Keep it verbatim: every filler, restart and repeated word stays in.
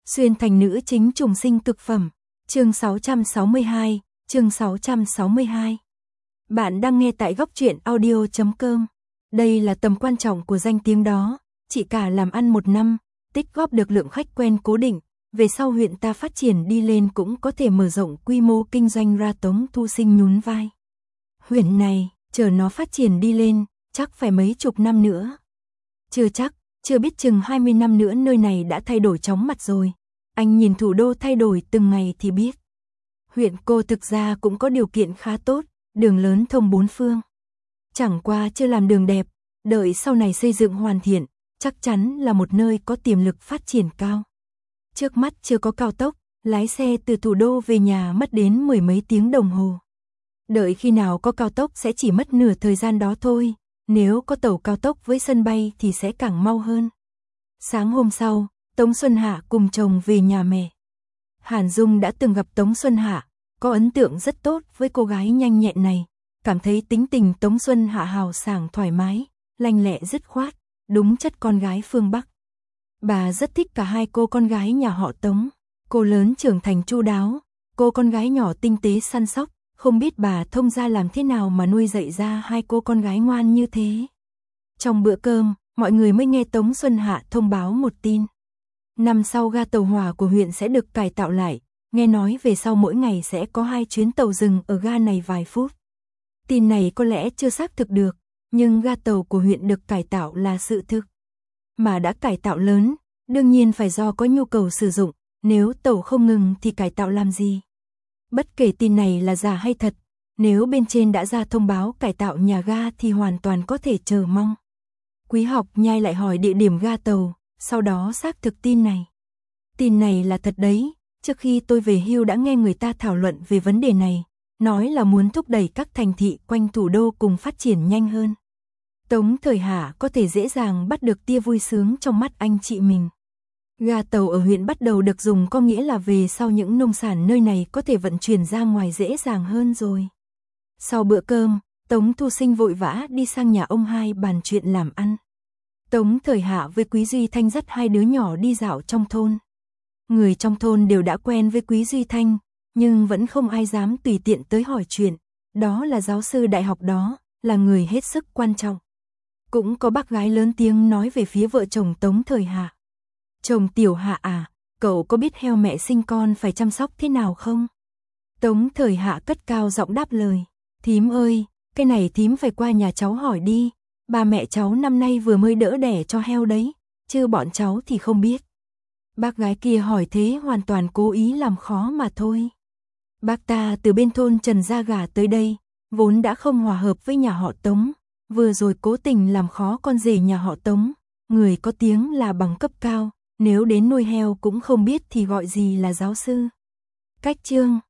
Xuyên thành nữ chính trùng sinh cực phẩm. Chương sáu trăm sáu mươi hai, chương sáu trăm sáu mươi hai. Bạn đang nghe tại góc truyện audio chấm com. Đây là tầm quan trọng của danh tiếng đó, chị cả làm ăn một năm, tích góp được lượng khách quen cố định, về sau huyện ta phát triển đi lên cũng có thể mở rộng quy mô kinh doanh ra. Tống Thu Sinh nhún vai. Huyện này, chờ nó phát triển đi lên, chắc phải mấy chục năm nữa. Chưa chắc, chưa biết chừng hai mươi năm nữa nơi này đã thay đổi chóng mặt rồi. Anh nhìn thủ đô thay đổi từng ngày thì biết. Huyện cô thực ra cũng có điều kiện khá tốt, đường lớn thông bốn phương. Chẳng qua chưa làm đường đẹp, đợi sau này xây dựng hoàn thiện, chắc chắn là một nơi có tiềm lực phát triển cao. Trước mắt chưa có cao tốc, lái xe từ thủ đô về nhà mất đến mười mấy tiếng đồng hồ. Đợi khi nào có cao tốc sẽ chỉ mất nửa thời gian đó thôi, nếu có tàu cao tốc với sân bay thì sẽ càng mau hơn. Sáng hôm sau, Tống Xuân Hạ cùng chồng về nhà mẹ. Hàn Dung đã từng gặp Tống Xuân Hạ, có ấn tượng rất tốt với cô gái nhanh nhẹn này, cảm thấy tính tình Tống Xuân Hạ hào sảng thoải mái, lanh lẹ dứt khoát, đúng chất con gái phương Bắc. Bà rất thích cả hai cô con gái nhà họ Tống, cô lớn trưởng thành chu đáo, cô con gái nhỏ tinh tế săn sóc, không biết bà thông gia làm thế nào mà nuôi dạy ra hai cô con gái ngoan như thế. Trong bữa cơm, mọi người mới nghe Tống Xuân Hạ thông báo một tin. Năm sau ga tàu hỏa của huyện sẽ được cải tạo lại, nghe nói về sau mỗi ngày sẽ có hai chuyến tàu dừng ở ga này vài phút. Tin này có lẽ chưa xác thực được, nhưng ga tàu của huyện được cải tạo là sự thực. Mà đã cải tạo lớn, đương nhiên phải do có nhu cầu sử dụng, nếu tàu không ngừng thì cải tạo làm gì. Bất kể tin này là giả hay thật, nếu bên trên đã ra thông báo cải tạo nhà ga thì hoàn toàn có thể chờ mong. Quý Học Nhai lại hỏi địa điểm ga tàu, sau đó xác thực tin này. Tin này là thật đấy, trước khi tôi về hưu đã nghe người ta thảo luận về vấn đề này, nói là muốn thúc đẩy các thành thị quanh thủ đô cùng phát triển nhanh hơn. Tống Thời Hạ có thể dễ dàng bắt được tia vui sướng trong mắt anh chị mình. Ga tàu ở huyện bắt đầu được dùng có nghĩa là về sau những nông sản nơi này có thể vận chuyển ra ngoài dễ dàng hơn rồi. Sau bữa cơm, Tống Thu Sinh vội vã đi sang nhà ông hai bàn chuyện làm ăn. Tống Thời Hạ với Quý Duy Thanh dắt hai đứa nhỏ đi dạo trong thôn. Người trong thôn đều đã quen với Quý Duy Thanh, nhưng vẫn không ai dám tùy tiện tới hỏi chuyện. Đó là giáo sư đại học đó, là người hết sức quan trọng. Cũng có bác gái lớn tiếng nói về phía vợ chồng Tống Thời Hạ. Chồng Tiểu Hạ à, cậu có biết heo mẹ sinh con phải chăm sóc thế nào không? Tống Thời Hạ cất cao giọng đáp lời. Thím ơi, cái này thím phải qua nhà cháu hỏi đi. Ba mẹ cháu năm nay vừa mới đỡ đẻ cho heo đấy, chứ bọn cháu thì không biết. Bác gái kia hỏi thế hoàn toàn cố ý làm khó mà thôi. Bác ta từ bên thôn Trần Gia Gà tới đây, vốn đã không hòa hợp với nhà họ Tống, vừa rồi cố tình làm khó con rể nhà họ Tống, người có tiếng là bằng cấp cao, nếu đến nuôi heo cũng không biết thì gọi gì là giáo sư. Cách chương